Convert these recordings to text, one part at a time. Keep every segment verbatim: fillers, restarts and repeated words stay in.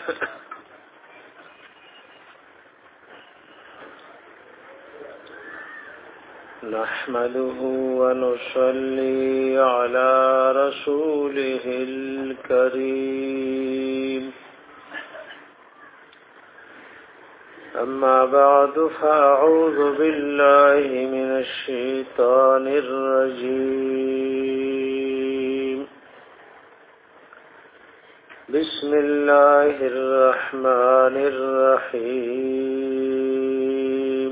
نحمده ونصلي على رسوله الكريم أما بعد فأعوذ بالله من الشيطان الرجيم بسم الله الرحمن الرحيم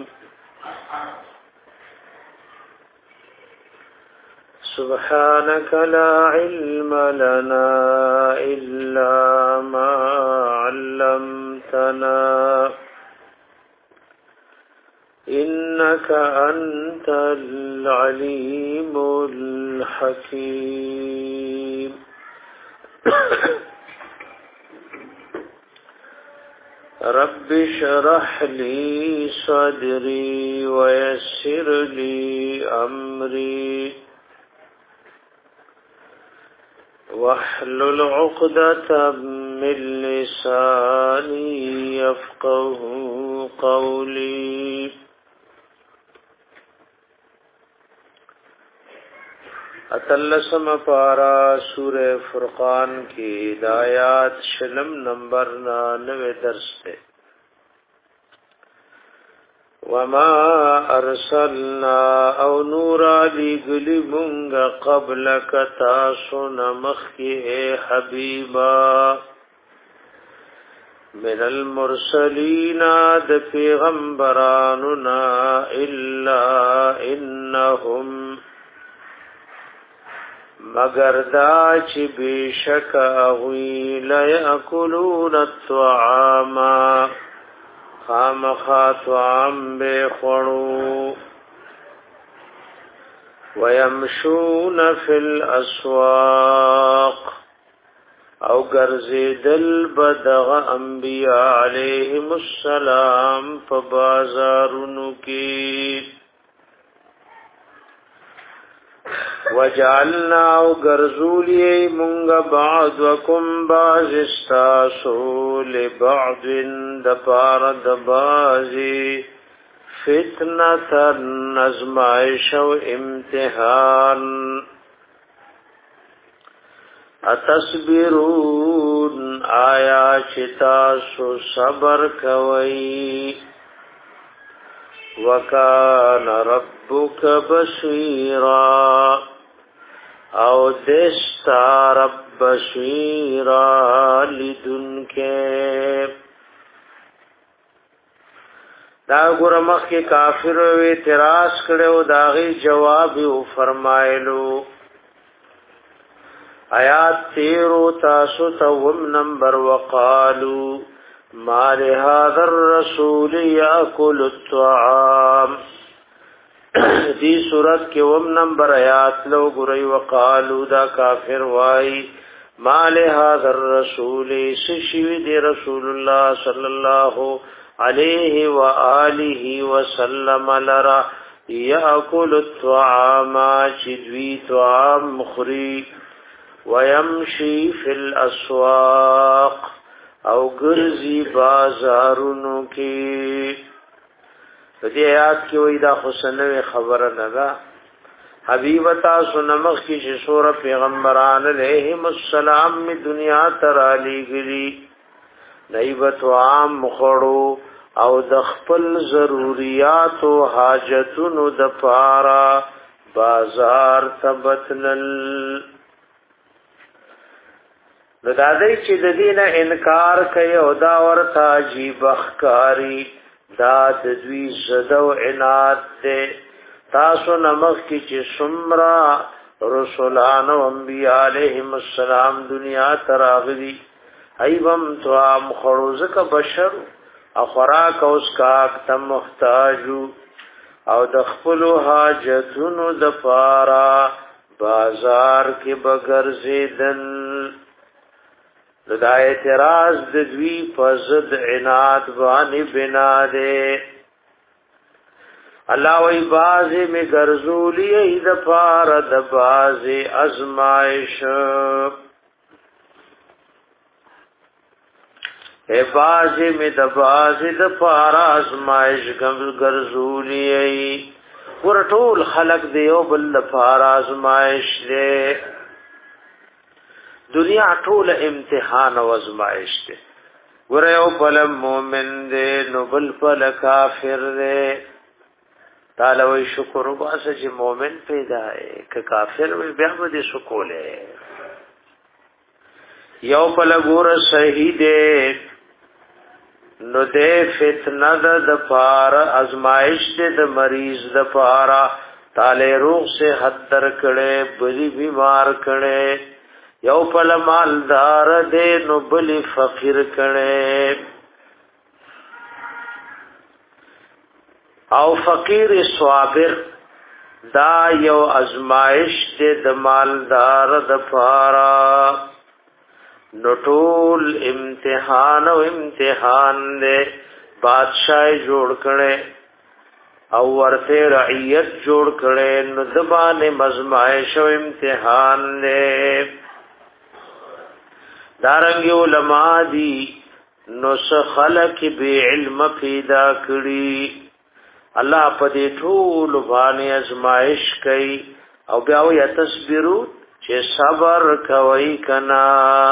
سبحانك لا علم لنا إلا ما علمتنا إنك أنت العليم الحكيم رب اشرح لي صدري ويسر لي أمري واحلل عقدة من لساني يفقه قولي اتلسم پارا سورہ فرقان کی ہدایات شلم نمبر نانوے درس ہے وما ارسلنا او نورا لگلی منگ قبلک تاسن مخی اے حبیبا من المرسلین د پیغمبراننا الا انہم مگر دا چی بیشک اغوی لیاکلون الطعام خامخا طعام بے خورو ویمشون فی الاسواق او گرزی دل بدغ انبیاء علیہم السلام فبازارنو کی وجعلنا غرزولی منغ بعضکم بعض استاسو لبعض دپار دبازی فتنة نزمائش و امتحان اتصبرون آیا چتاسو صبر کوئی وکان ربک بصیرا او دستا رب بصیرا لدن کے دا ګور مخ کې کافر وی اعتراض کړو داغي جواب او فرمایلو آیات تیرو تاسو توم نمبر وقالو ما لهذا الرسول يأكل الطعام دی صورت کې وم نمبر آیات لو ګوري وقالو دا کافر وای ما لهذا الرسول سشوی دی رسول الله صلی الله علیه و آله وسلم لرا يأكل الطعام چدوی طعام مخری ويمشي في الاسواق او گرزی بازارونو کی دې آیات کې وې دا حسنوي خبره نه ده حبیب تاسو نمخ کې چې سور پیغمبران علیهم السلام می دنیا تر علی گری نایبت عام مخړو او د خپل ضرورت او حاجتونو د پارا بازار تبتلل نو دادی چې د دینه انکار کوي او دا ورته عجیب اخکاری دا د دوی زدو عناد ده تاسو نمخ کی چې سمرا رسولان او انبیاء علیهم السلام دنیا تراغلی ایوم تو ام خروزک بشر او خوراک اوس کا تم محتاجو او د خپل حاجتونو د پارا بازار کې بغیر زیدن دا اعتراض د دوی فزد عناد باندې بنا ده الله وی بازی می گرزولی اید پار د بازی ازمائش اے بازی می د بازی د پار ازمائش ګرځولی ور ټول خلق دیو بل پار ازمائش دے دنیا ټول امتحان او ازمائش دے ور یو بل مومن دے نو بل بل کافر دے تعالی وی شکر واسه چې مومن پیدا ہے ک کافر وی بیا به سکوله یو بل ګور صحیح دے نو دے فتنه د پار ازمائش دے د مریض د پارا تعالی روح سے حد در کړي بلی بیمار کړي یو پل مالدار دے نو بلی فقیر کړي او فقیر صابر دا یو ازمائش دے د مالدار د پارا نټول امتحان او امتحان دے بادشاہ جوړ کړي او ورته رعیت جوړ کړي نو دبانه مزمائش او امتحان دے دارنګ علماء دی نو خلق به علم پیدا کړي الله په دې ټول باندې ازمائش کوي او بیا وي تصبرو چې صبر کوي کنا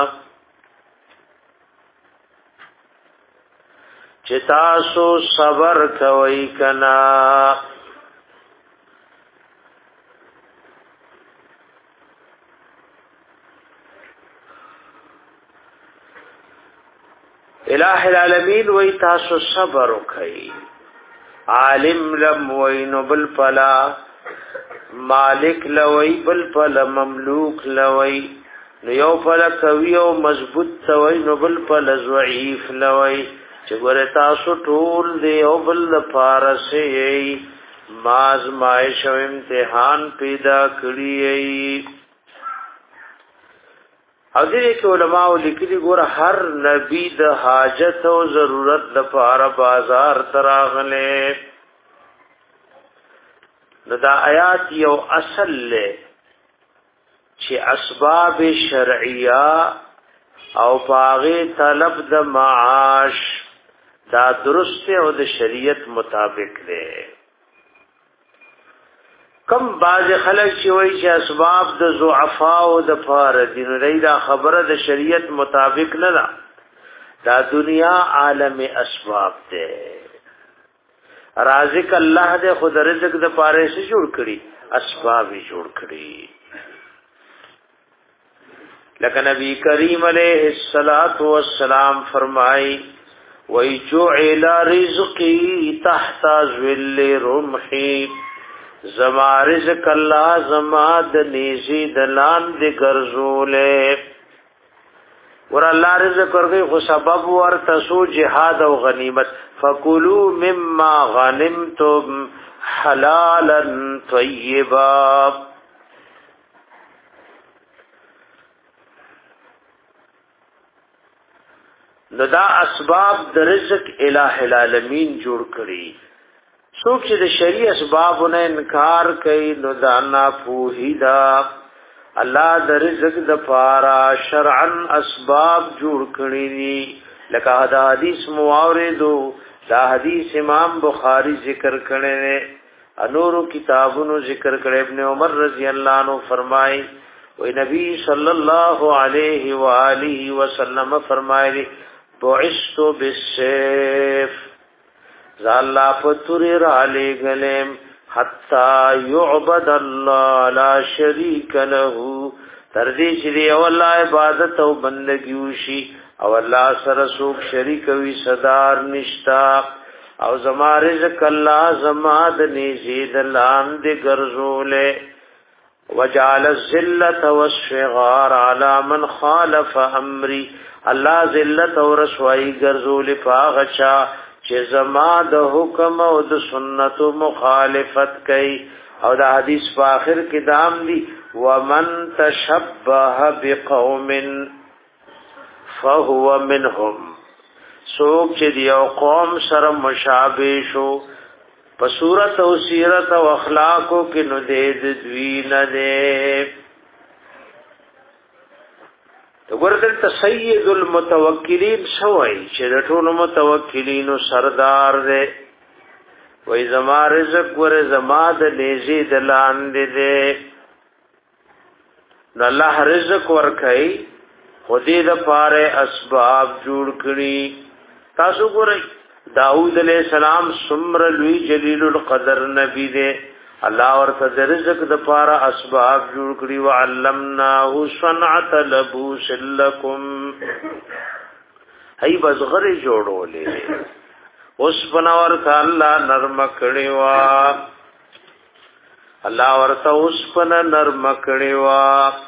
چې تاسو صبر کوي کنا الہ العالمین وی تاسو صبر کوي عالم لم وین بل فلا مالک لوی بل فلا مملوک لوی نو یو فلا کوي او مضبوط توي نو بل فلا ضعیف لوی چې ګره تاسو ټول دی او بل فارسي ماز مایش او امتحان پیدا کړی او دې کې علماء لیکلي ګوره هر نبی د حاجت او ضرورت د لپاره بازار تراغله نو دا آیات یو اصل له چې اسباب شرعیه او باغی طلب د معاش دا درست او د شریعت مطابق دی کم باز خلک چې وایي چې اسباب د ضعفا او د فار دین ریدا خبره د شریعت مطابق نه ده دا دنیا عالم اسباب ده رازق الله دې خود رزق د پاره سے جوړ کړي اسباب جوړ کړي لکه نبی کریم علیہ الصلات والسلام فرمای وای جعل رزقی تحت ظل رمحی زما رزق الله زما د نیزی دلان دی ګرځولې ور الله رزق ورغی خو سبب ورته سو جهاد او غنیمت فکلوا مما غنمتم حلالا طیبا نو دا اسباب د رزق الہ العالمین جوړ کړي څوک چې د شریع اسبابونو انکار کوي نو دا نه پوهیدا الله د رزق د پارا شرعا اسباب جوړ کړی دي لکه دا حدیث مواردو دا حدیث امام بخاری ذکر کړي نه انورو کتابونو ذکر کړي ابن عمر رضی الله عنه فرمای وی نبی صلی الله علیه و آله وسلم فرمایلی بعثت بالسيف زالا پتور را لګلم حتا يعبد الله لا شريك له تر دې چې دی او الله عبادت او بندګي وشي او الله سره څوک شریک وي صدر نشتا او زما رزق الله زما د نزيد لاند ګرځولې وجعل الذلة والصغار على من خالف امري الله ذلت او رسوایی ګرځولې پاغچا چې زما د حکم او د سنت مخالفت کوي او د حدیث په اخر کې دام دي ومن تشبه بقوم فهو منهم سوک چې یو قوم سره مشابه شو په صورت او سیرت او اخلاقو کې نو دې دوی نه دې وګورئ سید المتوکلین شوی چې د ټولو متوکلینو سردار دی وای زما رزق ور زما د لیزي د لاندې دی نو الله رزق ورکړي خودی د پاره اسباب جوړ کړی تاسو ګورئ داؤد علیہ السلام سمر لوی جلیل القدر نبی دی الله ورته د رزق د پاره اسباب جوړ کړی وعلمناه صنعت لبوس لكم هی بزغر جوړولې اوس بنور ته الله نرم کړی وا الله ورته اوس پن نرم کړی وا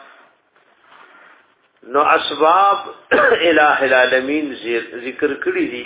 نو اسباب الہ العالمین ذکر کړی دي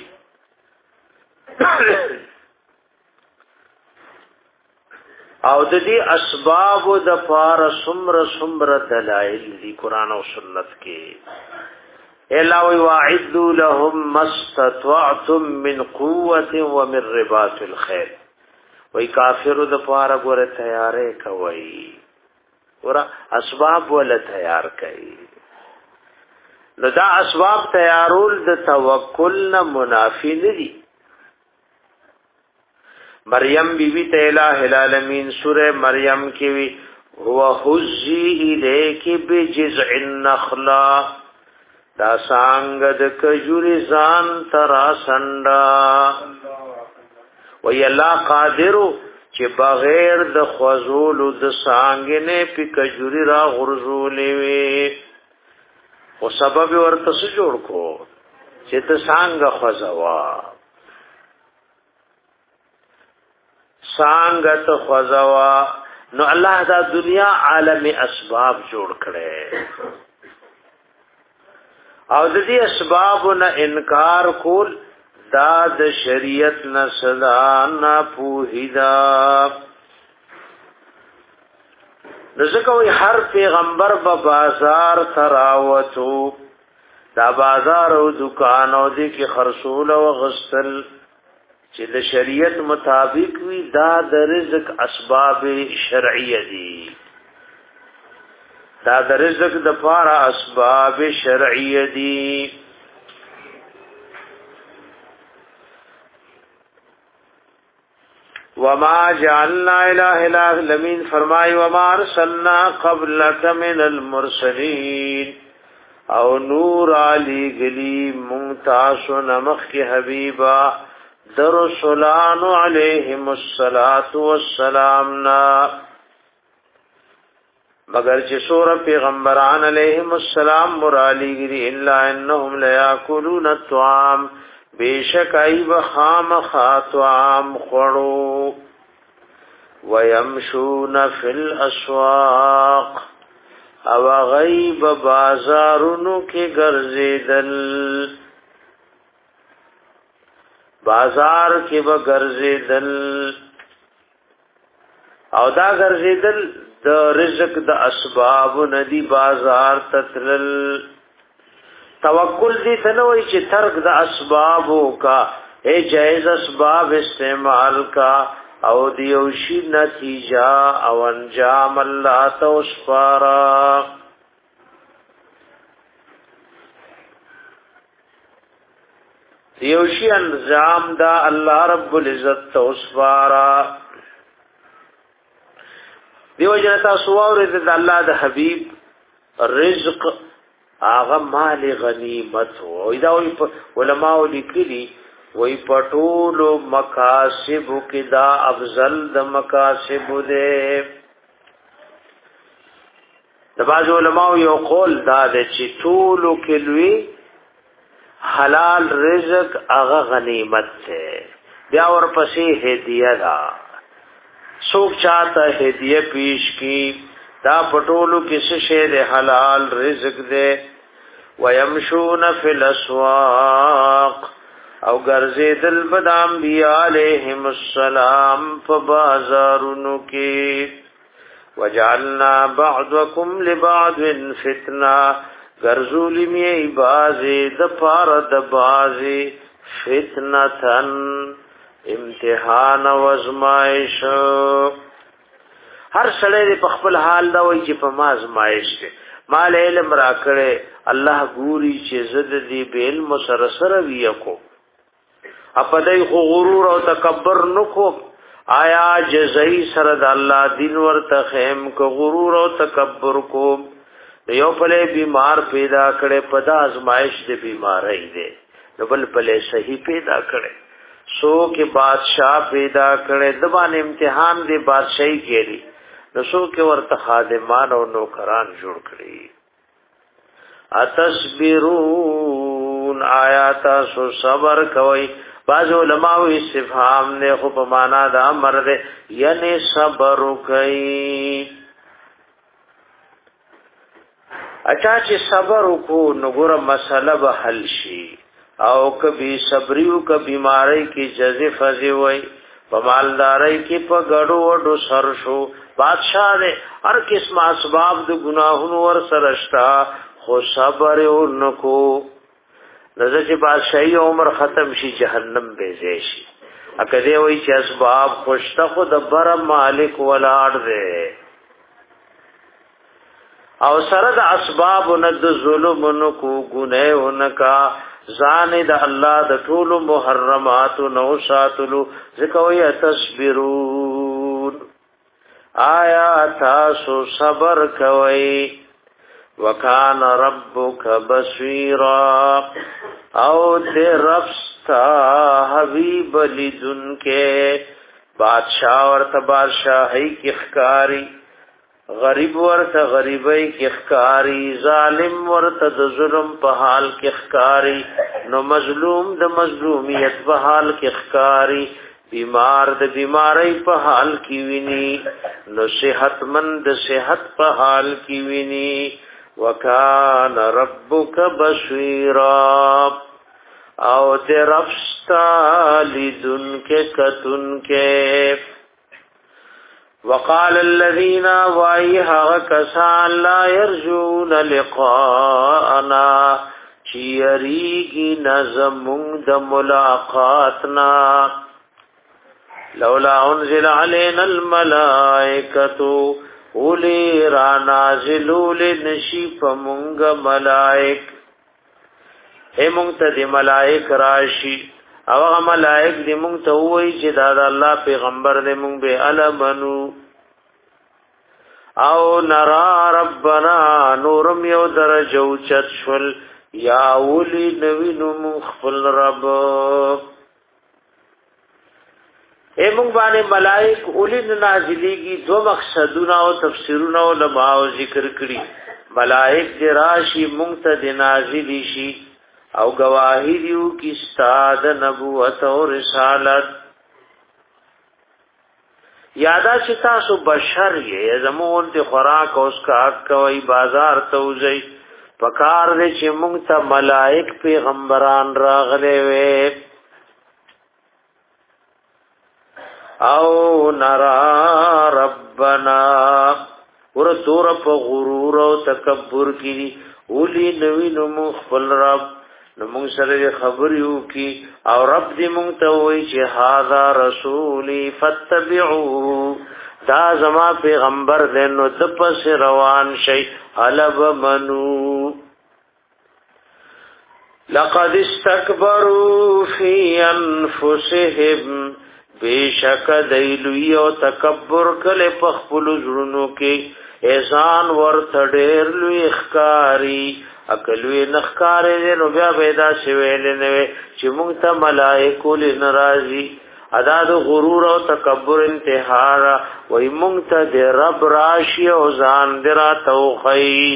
او د دې اسباب د فار سمر سمر دلائل دی قران او سنت کې الا وعدوا لهم مستطعتم من قوه ومن رباط الخيل وای کافر د فار غره تیارې کوي ور اسباب ول تیار کوي نو دا اسباب تیارول د توکل نه منافی نه دي مریم بی بی ته الہ العالمین سورہ مریم کی وی هو حزی الیک بجزع النخلا دا سانگ د کجوری ځان ترا سنڈا وی الله قادر چې بغیر د خزول د سانگ نه پی کجوری را غرزولې وی او سبب ورته جوړ کو چې ته سانگ خزوا سانگت خوزوا نو الله دا دنیا عالم اسباب جوړ کړي او د دې اسباب نه انکار کول دا د شریعت نه صدا نه پوهیدا ځکه هر پیغمبر په بازار تراوتو دا بازار او دکان او دې کې خرصول او غسل چې د شریعت مطابق وي دا د رزق اسباب شرعیه دي دا د رزق د پاره اسباب شرعیه دي وما جعلنا اله الا الذين فرمای وما ارسلنا قبلك من المرسلين او نور علی گلی ممتاز نمخ حبیبا در رسولان علیہم الصلاة والسلام نا مگر چې سور پیغمبران علیہم السلام مرالی گری الا انہم لیاکلون الطعام بیشک ای بخام خاطعام خورو ویمشون فی الاسواق او غیب بازارونو کی گرزیدل بازار کې به ګرځیدل او دا ګرځیدل د رزق د اسباب ندی بازار تتلل توکل دې تنوي چې ترک د اسبابو کا اے جائز اسباب استعمال کا او دیوشی نتیجہ او انجام الله توسفارا دیوشی انجام دا الله رب العزت توسفارا دیو جنتا سوار د الله د حبیب رزق آغا مال غنیمت او دا علماء لیکلي وی پټولو مکاسب کې دا افضل د مکاسب ده د باز علماء یو قول دا د چې ټولو کې لوی حلال رزق هغه غنیمت ده بیا ورپسې هدیه ده څوک چاته هدیه پیش کی دا پټولو کې څه شی ده حلال رزق ده ويمشون فی الاسواق او ګرځیدل بدام بیا علیہم السلام په بازارونو کې وجعلنا بعضکم لبعض فتنه ګرځول می بازي د پار د بازي فتنتن امتحان و ازمائش هر سړی په خپل حال دا وایي چې په ما ازمائش ده مال علم را کړې الله ګوري چې زد دې به علم سره سره ویکو اپدای خو غرور او تکبر نکو آیا جزئی سره د الله دین ورته خیم کو غرور او تکبر کو یو پله بیمار پیدا کړي په د ازمایش د بیماری دی نو بل پله صحیح پیدا کړي سو کې بادشاہ پیدا کړي د باندې امتحان دی بادشاہي کېږي نو سو کې ورته خادمان او نوکران جوړ کړي اتصبرون آیات سو صبر کوي بعض علماء استفهام نے خو په معنا دا امر دے یعنی صبر کوي اچھا چې صبر کو نګور مسله به حل شي او کبي صبريو ک بیماری کی جزې فزي وای په مالداري کې په غړو وډو سر شو بادشاہ دې هر قسم اسباب د ګناهونو ور سرشتا خو صبر ورنکو نظر چې بادشاہي عمر ختم شي جهنم به ځي شي اکه دې وای چې اسباب خوشته خود بر مالک ولاړ دې او سره د اسباب ند ظلم نکو ګناه انکا ځان د الله د ټول محرمات نو ساتلو ځکوي تصبرون آیا تاسو صبر کوي وکان ربک بصیرا او دې ربستا حبیب لذن کې بادشاہ ورته بادشاہي کې ښکاری غریب ورته غریبۍ کې ښکاری ظالم ورته د ظلم په حال کې ښکاری نو مظلوم د مظلومیت په حال کې ښکاری بیمار د بیماری په حال کې ویني نو صحت مند د صحت په حال کې ویني وکان ربک بصیرا او دې ربستا لذن کې کتن کې وقال الذين وايها كسان لا يرجون لقاءنا چیریگی نظمون د ملاقاتنا لولا انزل علينا الملائکة اولی را نازلو لنشی فمونگ ملائک اے مونگ تا دی ملائک راشی او هغه ملائک دې مونږ ته وایي چې دا د الله پیغمبر دې مونږ به علمنو او نرا ربنا نورم یو درجه اوچت شول یا اولی نوینو مونږ خپل رب اے مونږ باندې ملائک اولی نازلېږي دو مقصدونه او تفسیرونه علماء ذکر کړي ملائک دې راشي مونږ ته دې نازلې شي او گواہی دیو کی استاد نبوت او رسالت یادا چې تاسو بشر یې زمون ته خوراک او اسکا کوي بازار ته وځي پکار دې چې موږ ته ملائک پیغمبران راغلي وي او نرا ربنا ور تور په غرور او تکبر کې اولی نوی نو خپل رب نو مونږ سره خبرې وکي او رب دې مونږ ته وایي چې هاذا رسولي فتبعوه دا زما پیغمبر دې نو د پس روان شي حلب منو لقد استكبروا في انفسهم بیشک دیلوی او تکبر کله په خپل ژوندو کې احسان ورته ډېر لوی ښکاری اکلوی نخکارې نو بیا پیدا شویل نه چې موږ ته ملائکه لناراضي ادا د غرور او تکبر انتحار وای موږ ته د رب راشي او ځان درا توخی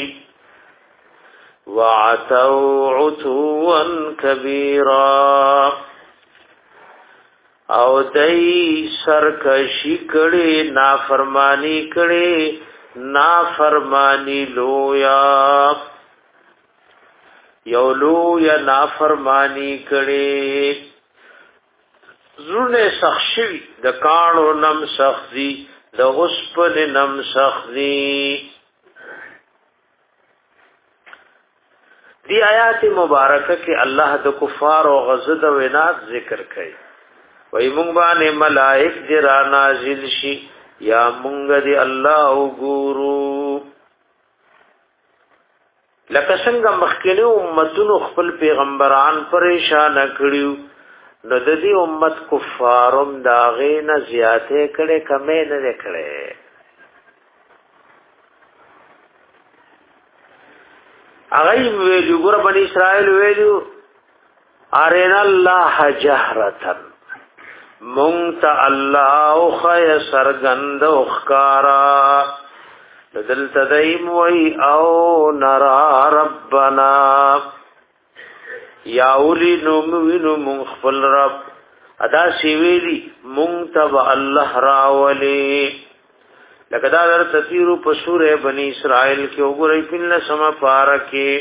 وعتوا عتوا كبيرا او دای سرکشی کړي نافرمانی کړي نافرمانی لویا یولو یا نافرمانی کړي زونه سخشي د کانو نم سخزي د غسپل نم سخزي دی آیات مبارکه کې الله د کفار او غضب او عناد ذکر کوي وای مونږ باندې ملائک دې را نازل شي یا مونږ دې الله وګورو لکه څنګه مخکینی امتونو خپل پیغمبران پریشان کړیو نو د دې امت کفارم داغې نه زیاتې کړي کمې نه کړي هغه ویلو ګور بنی اسرائیل ویلو ارنا الله جهرتن مونت الله خی سرګند اخکارا دل تدیم وی او نرا ربنا یاولی نوموینو مخفل رب ادا سیویلی منتب اللہ راولی لکدا در تفیرو پسور بنی اسرائیل کے اگرئی پلن سما پارکی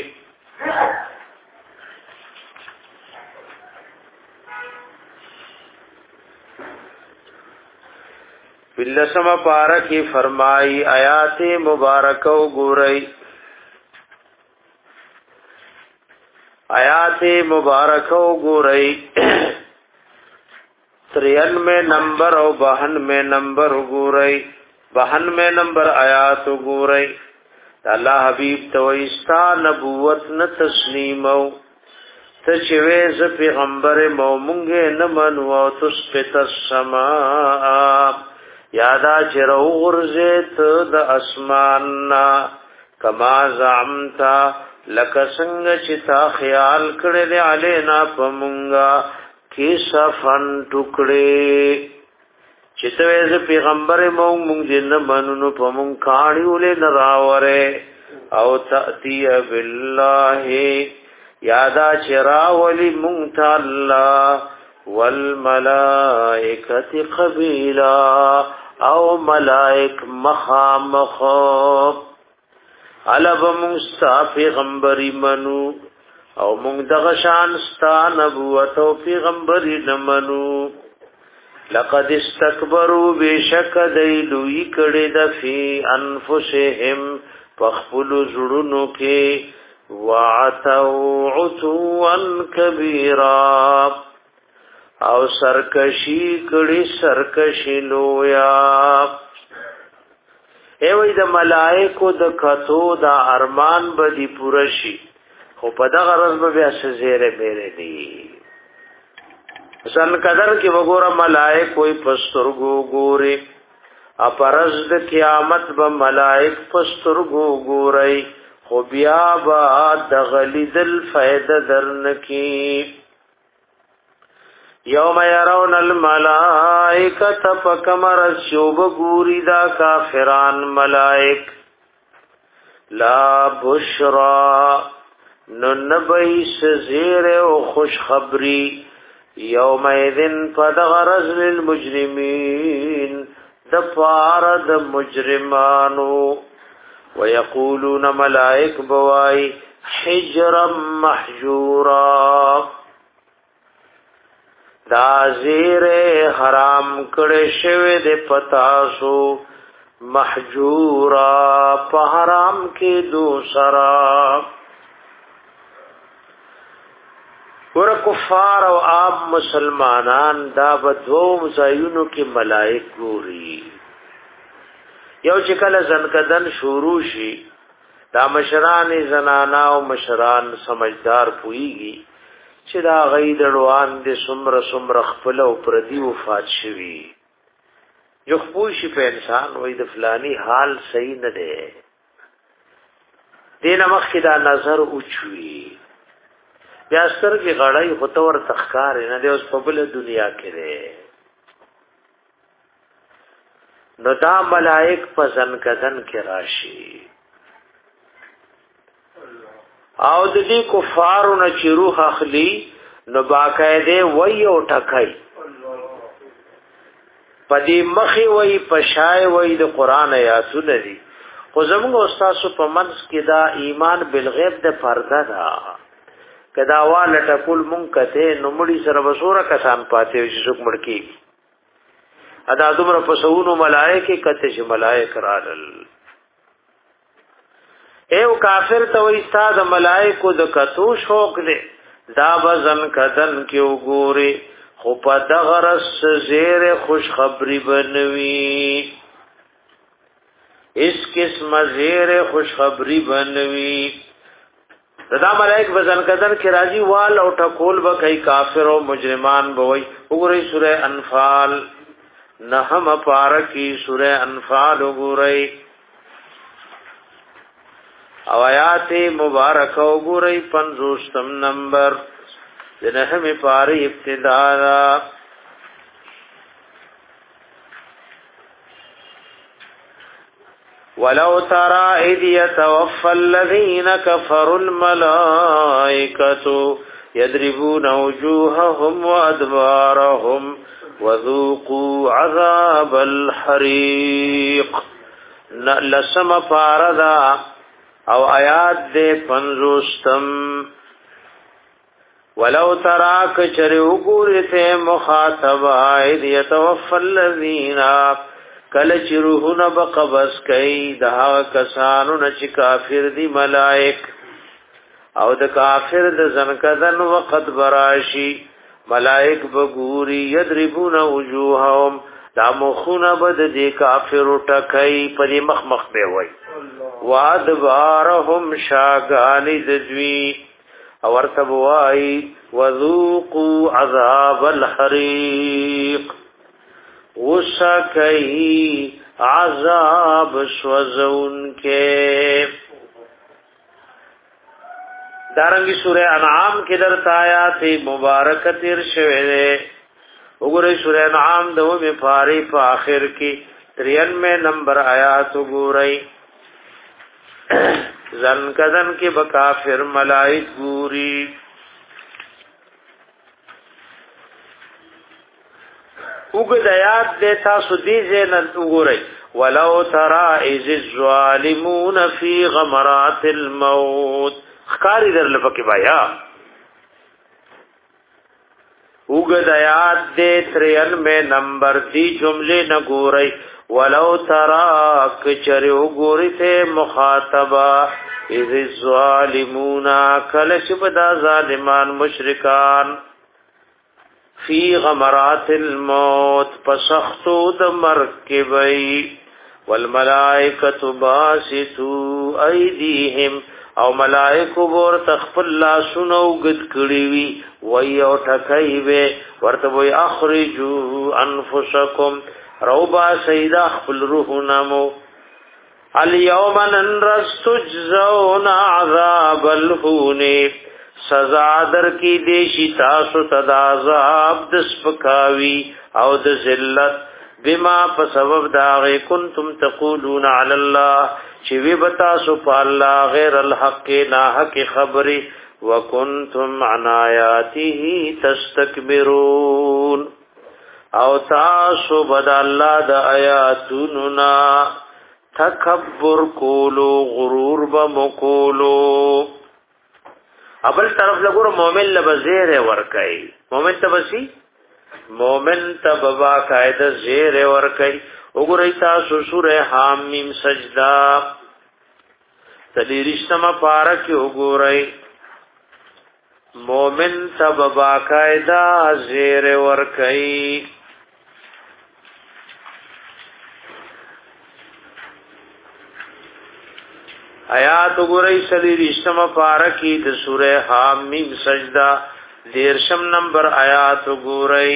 پلن سما پارکی فرمائی آیات مبارکو گورئی آیات مبارکو گورئی ترینوے نمبر او بہنوے نمبر گورئی بہنوے نمبر آیات گورئی اللہ حبیب تو استا نبوت نہ تسلیمو تچویز پیغمبر مومنگے نمنو تسپت السماء یادا چرو غرزت دا اسماننا کما زعمتا لکه څنګه چې تا خیال کړل علینا پمونګه کې صفن ټوکړې چې ته پیغمبر مو مونږ دې نه منونو پمون کاڼیولې نه راوره او تاتی بالله یادا چراولی مونږ الله والملائکه قبیلا او ملائک مخامخ علب مونستا پیغمبری منو او مونږ دغه شان ستا نبوت او پیغمبری نمنو لقد استكبروا بشک دیلوی کړي د فی انفسهم فخپل زړونو کې وعتوا عتوا کبیرا او سرکشی کړي سرکشی لویا ای وای د ملائکو د کتو د ارمان بدی پورشي خو په دغه ورځ به بیا سزیره میرے دی سن قدر کې وګوره ملائک کوئی پسترګو ګوري اپرز د قیامت به ملائک پسترګو ګوري خو بیا با د غلیدل فائدہ درنکی یوم یرون الملائکۃ فکمر شوب ګوري دا کافران ملائک لا بشرا ننبیس زیر او خوش خبری یوم ایذن فدغرز للمجرمین دفارد مجرمانو ویقولون ملائک بوائی حجرا محجورا دا زیر حرام کړه شوی د پتاسو محجورا په حرام کې دوسرا ور کفار او عام مسلمانان دا بدو مزایونو کې ملائک ګوري یو چې کله زنکدن شروع شي دا مشران زنانا او مشران سمجدار پويږي چې دا غید روان دي سمر سمر خپل او پردي وفات شوی یو خپوشي په انسان وې د فلانی حال صحیح نه دی دینه مخکې دا نظر اوچوي بیا ستر کې غړای هوتور تخکار نه دی اوس په بل دنیا کې دی نو دا ملائک په ځنکدن کې راشي او د دې کفارو نه چې روح اخلي نو باقاعده وای او ټکای پدې مخې وای پشای وای د قران آیاتونه دي خو زموږ استاد په منځ کې دا ایمان بالغیب د پرده ده کدا واله ټکول مونږ کته نو مړي سره وسوره کسان پاتې چې څوک مړکی ادا دومره پسونو ملائکه کته چې ملائک رالل ایو کافر ته وای استاد ملائکو د کتو شوق دې دا وزن کدن کې وګوري خو په دغه رس زیر خوش خبری بنوي اس قسم زیر خوش خبری بنوي دا ملائک بزن کدن کی راضی وال او ټکول به کوي کافر او مجرمان به وي. وګورئ سوره انفال نهم پارکی سوره انفال وګورئ او آیات مبارک وګورئ پنځوستم نمبر د نهم پاری ابتدا. ولو ترى إذ يتوفى الذين كفروا الملائكة يضربون وجوههم وأدبارهم وذوقوا عذاب الحريق. لسم فاردا او آیات دے پنزوستم. ولو ترى كچرو گورتے مخاطبا إذ يتوفى الذين کله چې روحونه به قبض کوي د هغه کسانو نه چې کافر دي ملائک او د کافر د زنکدن وقت براشي ملائک بګوري یضربون وجوههم دا مخونه به د دې کافر ټکای په مخ مخ به وای وادبارهم شاګانی د دوی او ورته وای وذوقوا عذاب الحریق وسکی عذاب سوزون کے. دارنگی سورہ انعام کی در آیات مبارکت ارشوے وګورئ سورہ انعام دو میں پاری پا آخر کی ترینوے نمبر آیات وګورئ زن کدن کی بکافر ملائک گوری. وګد آیات دیتا سودی زینت وګورئ ولو ترى اذ الظالمون في غمرات الموت خکاری در لپاره بیا وګد آیات دې ترینوے نمبر دی جملے نہ ګورئ ولو ترى کچره وګورئ ته مخاطبہ اذ الظالمون کل شبدا ظالمان مشرکان فی غمرات الموت پسختو د مرکبی والملائکۃ باسطوا ایدیهم او ملائکو ور تخفل لا سنو گد کړي وی وای او ټکای وی ورته وی اخرجوا انفسکم روبا سیدا خپل روح نامو الیوم نرستجزون عذاب الهون سزا در کی دیشی تاسو تدا عذاب د سپکاوی او د ذلت بما فسبب داغه کنتم تقولون علی الله چې وی بتا سو په الله غیر الحق نا حق خبري وکنتم عن آیاته تستكبرون او تاسو بد الله د آیاتونو نا تکبر کولو غرور بمکولو. ابل طرف لګور مومن لبزیر ورکای مومن تبسی مومن تبوا قاعده زیر ورکای وګورئ تاسو سوره حامیم سجدا تلیرشتمه پارک وګورئ مومن تبوا قاعده زیر ورکای. آیات وګورئ سلیرشتمه پارکی د سوره حامیم سجدا دیرشم نمبر آیات وګورئ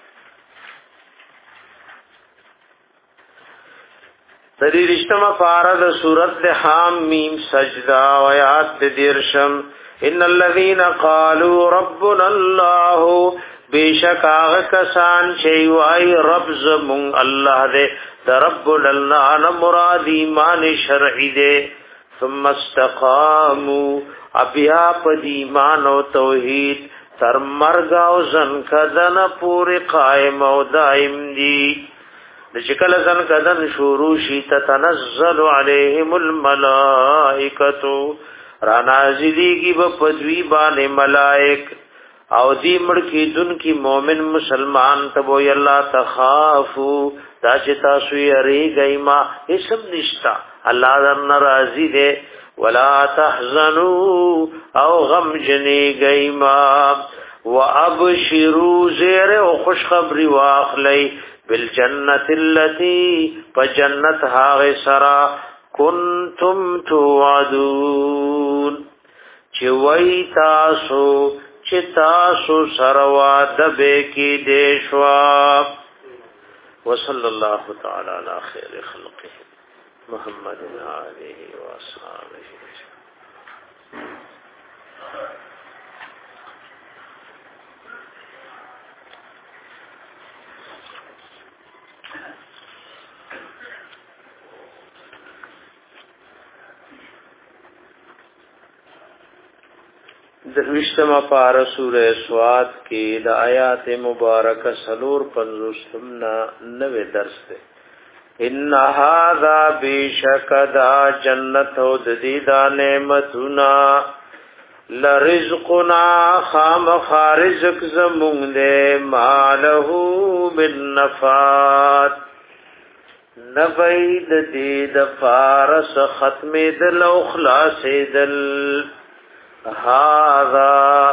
سلیرشتمه پارا د سورۃ حامیم سجدا آیات دیرشم ان الذين قالوا ربنا الله بیشک هغه کسان چې وای رب زمون الله دې د رب الله مراد ایمان شرعی دې ثم استقاموا ابیا پد ایمان او توحید تر مرګ او زن کدن پوری قائم او دائم دی. د شکل زن کدن شروع شي تتنزل علیهم الملائکۃ را نازلیږي په پدوی باندې ملائک او دی مړ کی دن کی مومن مسلمان تبو الله تخافو دا چې تاسو یې ری گئما اسم نشتا الله در ناراضی دے ولا تحزنوا او غم جنی گئما وابشروا زیر او خوش خبری واخلی بالجنت اللتی فجنت هاغ سرا کنتم توعدون چې وای تاسو چې تاسو سروا د به کې دیشوا. وصلی الله تعالی علی خیر خلقه محمد علیه و اصحابہ. درویشتما پارا سورہ سواد کی دا آیات مبارکہ سلور پنزوستم نا نوے درس دے. ان هذا بیشک دا جنت و ددیدا نعمتنا لرزقنا خام خارزق زمون دے مالہو من نفات نبید دید فارس ختم دل و خلاص دل. هذا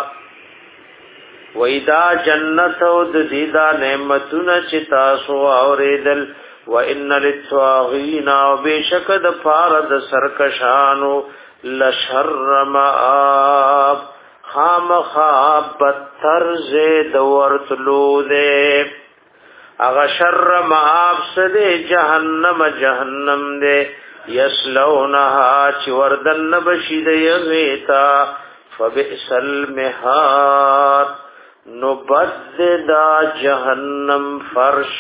ویدا جنت او ددیدا نعمتنا چتا سو اوریدل. وان للطاغین او بشک د فارد سرکشانو لشر مآب خام خواب بدتر زید ورتلو دے. اغا شر مآب سدے جہنم جہنم دے یسلونها چی وردن بشید یغیتا فبئس المہاد نبد دا جہنم فرش.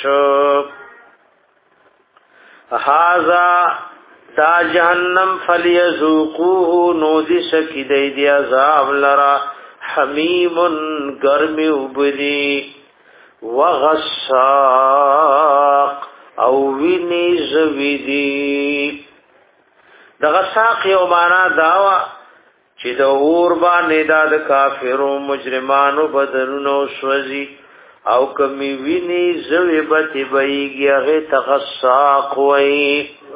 هذا دا جہنم فلیذوقوه نودی سکی دی دی عذاب لرا حمیم گرمی وبدی وغساق او وینی زویدی. د غساق یو معنا داوا چې د اور باندې د کافرو مجرمانو بدنونو سوځي او کمی ویني زوی بتی بیږي هغه تغساق وای.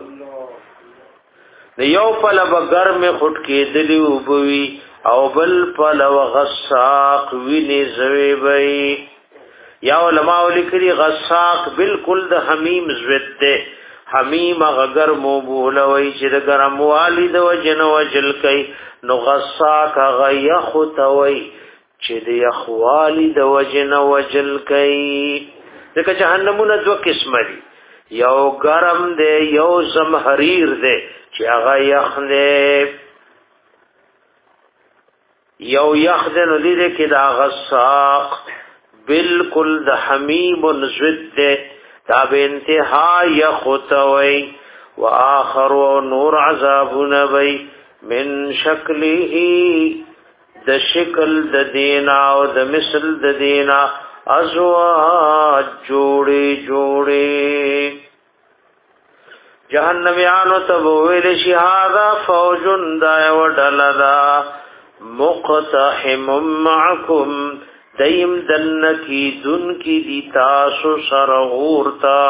د یو په لب ګرم خټ کې دلی وبوي او بل په لو غساق ویني زوی وای. یا علماء لیکلي غساق بالکل د حمیم زوید ده. حمیم غگر مو بولوي چې د ګرم والد وجن وجل کوي نو غساق غیخ توي چې د یخوالی د وجن وجل کوي. ځکه جهنمونه دو قسم دي، یو ګرم دی یو زمحریر دی چې هغه یخ دی. یو یخ دی نو دې کې دا غساق بالکل د حمیم زوید دی دا به انتها یخوتوی. و آخر و نور عذاب نبی من شکله د شکل د دینا او د مثل د دینا ازواج جوڑی جوڑی. جہنمیانو تبویل شهادا فوجن دای و ڈلدا مقتحم معکم دیم دن کی دن کی دی تاسو سرغورتا.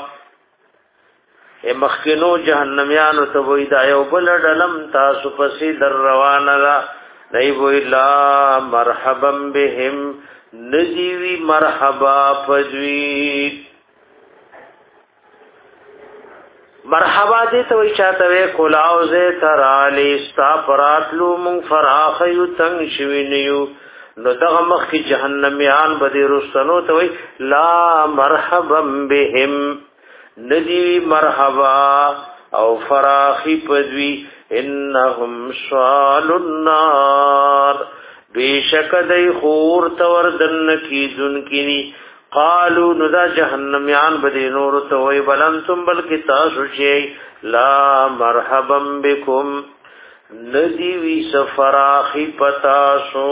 اے مخکنو جہنمیانو تبوی دایو بلڈلم تاسو پسی در روانا دا نیبوی لا مرحبا بهم ندیوی مرحبا پدوی. مرحبا دیتا وی چاہتوی کلاوزے ترالی ستا پراتلو من فراخیو تنگ شوینیو نو دغه مخ کی جهنميان بدی رستنو ته وی لا مرحبا بهم ندی مرحبا او فراخی پدوی انهم صال النار بیشک دی خور توردن کی دن کی. قالو ندا جهنميان بدی نور ته وی بلنتم بلکی تاسو شی لا مرحبا بكم ندی وی سفراخی پتاسو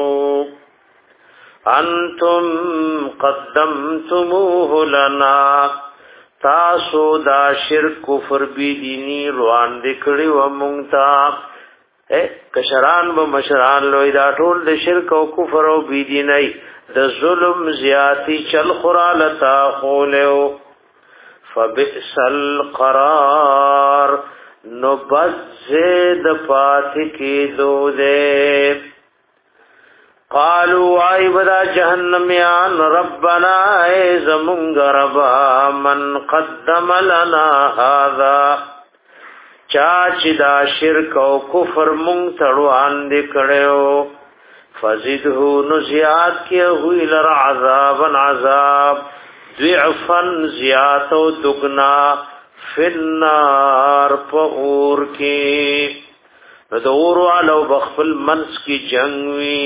انتم قدمتموه لنا تاسو دا شرک کفر بی دینی روان دکڑی و مونگتا. اے کشران و مشران لوی دا ټول د شرک و کفر و بی دینی د ظلم زیاتی چل خرالتا خولیو. فبئس القرار نبت زید پاتی کی دو دے. قالوا ای بدا جہنمیان ربنا ای زمونگ ربا من قدم لنا هذا چا چې دا شرک او کفر مونږ تړوان دې کړو فزده نو زیاد کې ہوئی لر عذابن عذاب ضعفا زیات او دگنا فنار پور کې دور والو بخفل منس کی جنگوی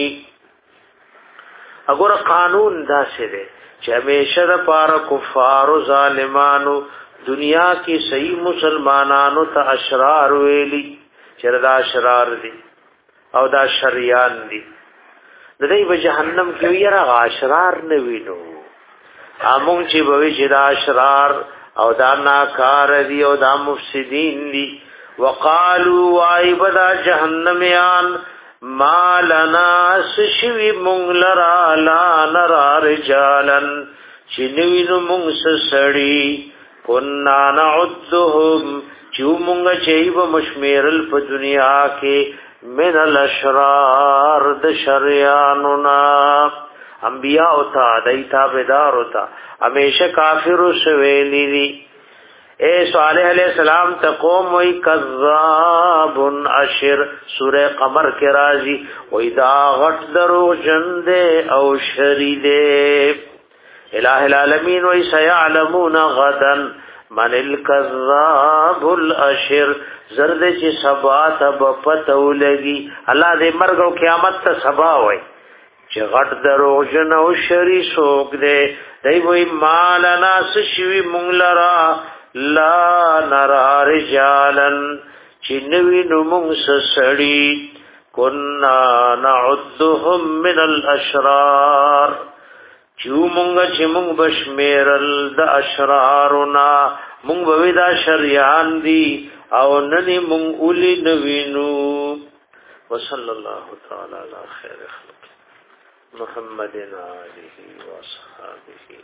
اگر قانون دا سره چې همیشه د پاره کفار او ظالمانو دنیا کې صحیح مسلمانانو ته اشرار ویلي چې دا اشرار دي او دا شریان دي د دې په جهنم کې یې اشرار نه وینو امون چې به چې دا اشرار او دا ناکار دي او دا مفسدين دي وقالوا وایبدا جهنميان ما لنا سشوی مونگلرا لا نرا رجالا چنوینو مونگ سسڑی کننا نعدهم چو مونگا چیب مشمیرل پا دنیا کے من الاشرار د شریانونا انبیاء تا دیتا بیدارو تا ہمیشہ کافر سویلی دی اے صالح علیہ السلام تقوم وی کذاب اشر سورہ قمر کے رازی وی دا غٹ درو جندے او شریدے الہ العالمین وی سیعلمون غدا من الکذاب الاشر زرد چی سبا تب پتو لگی اللہ دے مرگ و قیامت تا سبا وی چی غٹ درو جن او شری سوک دے دی وی مالنا سشوی منگلرا لا نرا رجالا چنوی نمونگ سسڑی کننا نعدهم من الاشرار چو مونگا چی مونگ بشمیرل دا اشرارنا مونگ بوی دا شریان دی او ننی مونگ اولی نوینو وصل اللہ تعالی علی خیر خلق محمد آلہ و صحابہ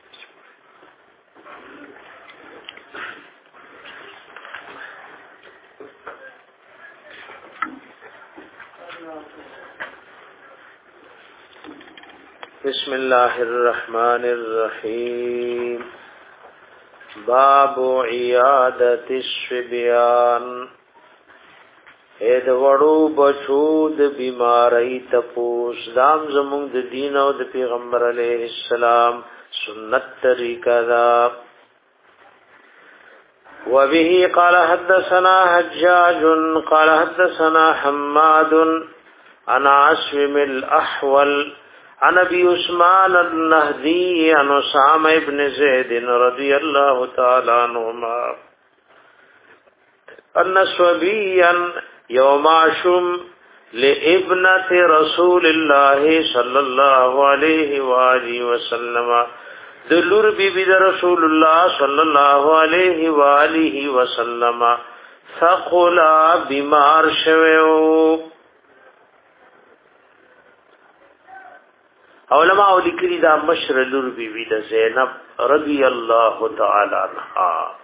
بسم الله الرحمن الرحيم باب عیادت الصبیان اے د وړو بچو د بیماری تپوس دام زمونږ د دین او د پیغمبر علیه السلام سنت طریقہ دا وبه قال حدثنا حجاج قال حدثنا حماد عن عاصم الأحول عن ابي عثمان النهدي عن اسامه ابن زيد رضي الله تعالى عنهما ان صبيا يوم عاشم لابنه رسول الله صلى الله عليه واله وسلم دلور بی بی رسول الله صلى الله عليه واله وسلم ثقلا بیمار شوو علماء لیکلی دا مشر لور بی بی د زینب رضی الله تعالی عنها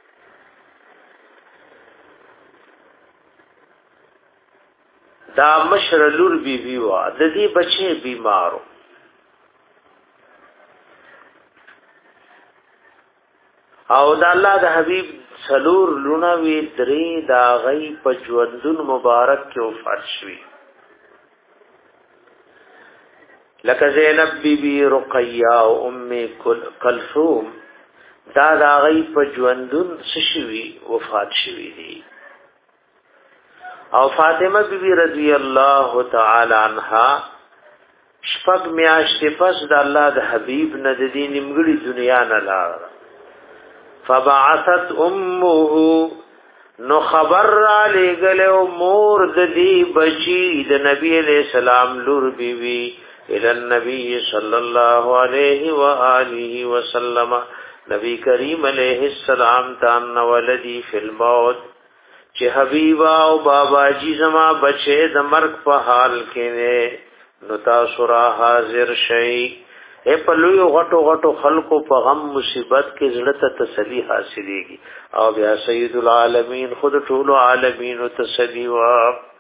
دا مشر لور بی بی وا د دې بچي بیمارو او دا الله د حبیب سلور لونه وی درې دا غي په ژوندون مبارک کې وفات شوی لکه زینب بی بی رقیہ او ام کلثوم دا دا غي په ژوندون ششوي وفات شوی دي او فاطمه بی بی رضی الله تعالی عنها شپږ میاشتې پس د الله د حبیب نه د دې نیمګړي دنیا نه لاړ فبعثت امه نو خبر را لګلو مور د دې بچی د نبی علیہ السلام لور بی بی الى النبي صلى الله عليه واله وسلم نبی کریم علیہ السلام تان ولدی فی الموت چې حبیبا او بابا جی زما بچے د مرګ په حال کې نه نو تاسو را حاضر شئ اے پلوی غټو غټو خلقو په غم مصیبت کې زړه ته تسلی حاصلېږي او بیا سید العالمین خود ټول عالمین تسلی وا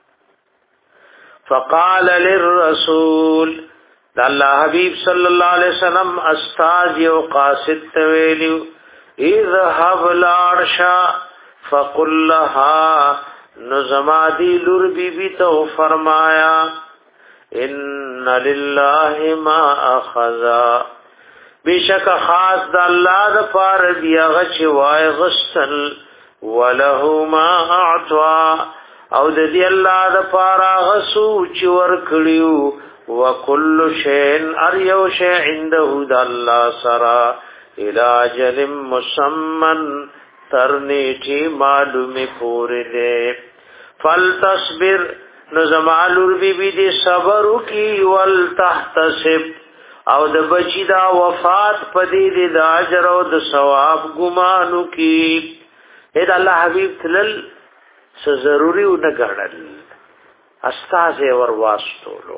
فقال للرسول دا الله حبیب صلی الله علیه وسلم استاد یو قاصد تویلو اذهب لارشا فقل لها نو زما دی لور بی بی تو فرمایا ان لله ما اخذا بشک خاص د الله د پار دی غچ وای غسل وله ما اعطا او د دی الله د پار غسو چې ور کړیو وکل شین ار یو شی عنده د الله سرا الاجل مسمن ترنیٹی معلومی پوری دے فلتصبر نزمالور بی بی دی صبرو کی والتحتسب او د بچی دا وفات پدی دی دا اجر او د ثواب گمانو کی اید اللہ حبیب تلل سو ضروری او نگرنل استاز ور واسطولو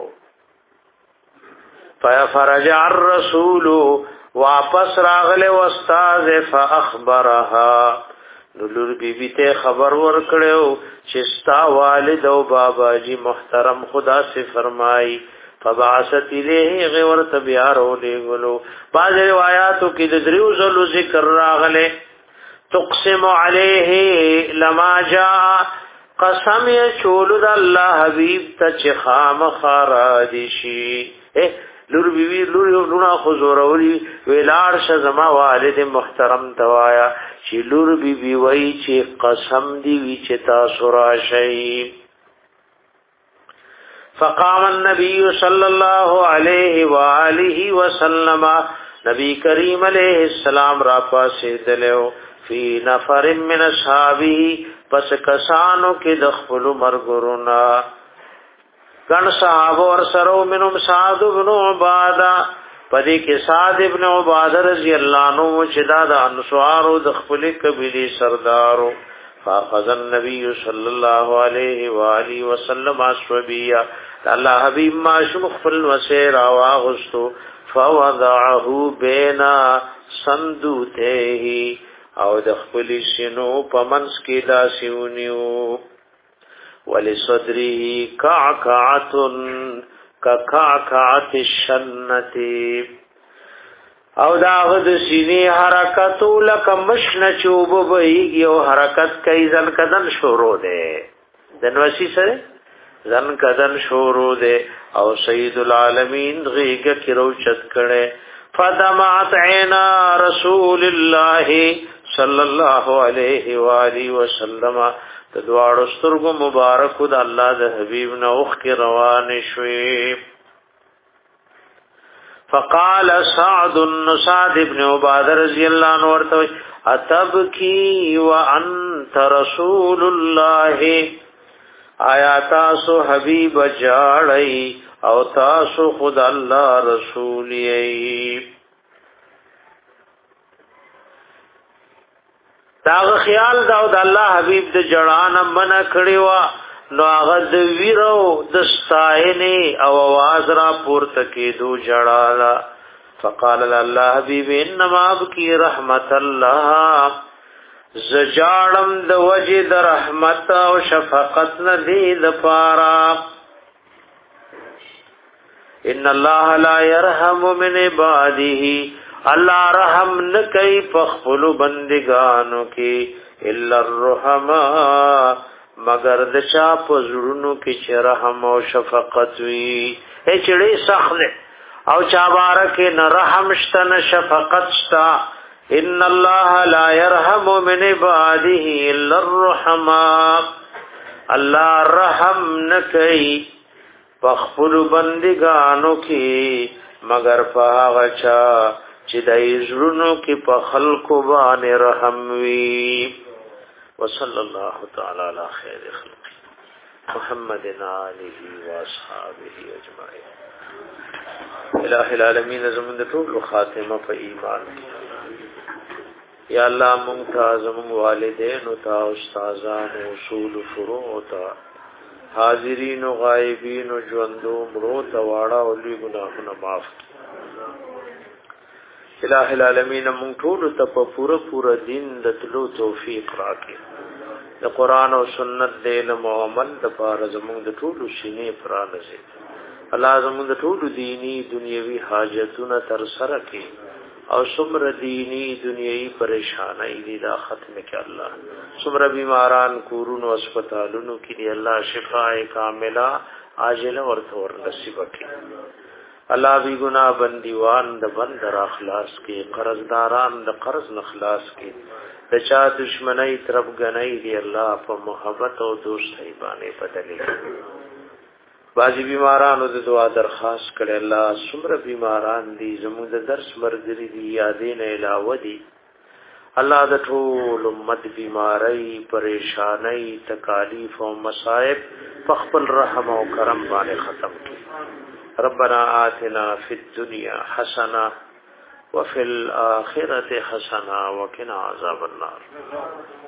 فرجع الرسول واپس راغله استاد فاخبرها نور بی بی ته خبر ور کړو چې ستا والد او بابا جی محترم خدا سے فرمای فبعثت الیه غور تبیار ولګلو بعض روایتو کې د دریو زلو ذکر راغله تقسم علیه لما جاء قسم چول د الله حبیب ته چې خام خارادشی لور بی بی لور یو لونا خزورولی ویلار ش زما والد محترم توایا چې لور بی بی وای چې قسم دی وی چې تاسو راشي فقام النبي صلی الله علیه و آله وسلم نبی کریم علیہ السلام را پاسې دلو فی نفر من اصحابه پس کسانو کې د خپل مرګرونا گن صحابه ور سرو منهم سعد بن عباده پدې کې سعد ابن عباده رضی الله عنه چې دا د انصار او د خپل قبيله سردارو فاخذ النبي صلی الله علیه و آله وسلم اسوبیا الله حبیب ما شم خپل وسیر او اغستو فوضعه بین صندوته او د خپل شنو پمنس کې داسیونیو ولصدره كعكعه كعكعه الشنه او داغه د سینې حرکت لک مشن چوب به یو حرکت کوي ځل کدن شروع ده دنوسی سره ځن کدن شروع ده او سید العالمین غیګه کرو چت کړي فدمعت عینا رسول الله صلی الله علیه و آله وسلم تدواړو سترګو مبارک د الله د حبیب نو اوخ کی روان شوي فقال سعد سعد ابن عباده رضی الله عنه ورته اتبکی وانت رسول الله آیا تاسو حبیب جاړی او تاسو خود الله رسول یی داغه خیال دا د الله حبیب د جړان منع کړي وا نو هغه د ویرو د ستاینه او आवाज را پورته کېدو جړالا فقال الله حبیب انما ابکی رحمت الله زجاړم د وجه د رحمت او شفقت نه دی د پارا ان الله لا يرحم من عباده الله رحم نکي پخپل بندگانو کې الا الرحما مگر د چا پزړونو کې چې رحم او شفقت وي هي چړې سخله او چا بارکه نه رحم شته نه شفقت شته ان الله لا يرحم من عباده الا الرحما الله رحم نکي پخپل بندگانو کې مگر په هغه چا چې د ایزرونو کې په خلقو باندې رحم وي وصلی الله تعالی علی خیر خلق محمد آله و اصحابہ اجمعین الہ العالمین زمون د ټول خاتمه په ایمان یا الله مونږ ته زمون والدین او تا استادان او اصول فروع او تا حاضرین او غایبین او ژوندو مرو ته واړه او لوی ګناهونه معاف الہ العالمین مونږ ټول ته په پوره پوره دین د تلو توفیق راکړي د قران او سنت د علم او عمل د پاره زموږ د ټولو شینې پرانځي الله زموږ د ټولو دینی دنیوي حاجتونه تر سره کړي او څومره دینی دنیوي پریشانای دي دا ختم کړه الله څومره بیماران کورونو هسپتالونو کې دي الله شفای کامله عاجله ورته ور نصیب کړي الله بی ګنا بندیوان د بند را اخلاص کې قرضداران د قرض نخلاص کې د چا دشمنی طرف غنۍ دی الله په محبت او دوستۍ باندې بدلې بعضی بیمارانو د دعا درخواست کړي الله څومره بیماران دي زموږ د درس مرګري دي یادین علاوه دي الله د ټول امت بیماری پریشانی تکالیف او مصائب په خپل رحم او کرم باندې ختم کړي ربنا آتنا فی الدنیا حسنه وفي الآخرة حسنة وقنا عذاب النار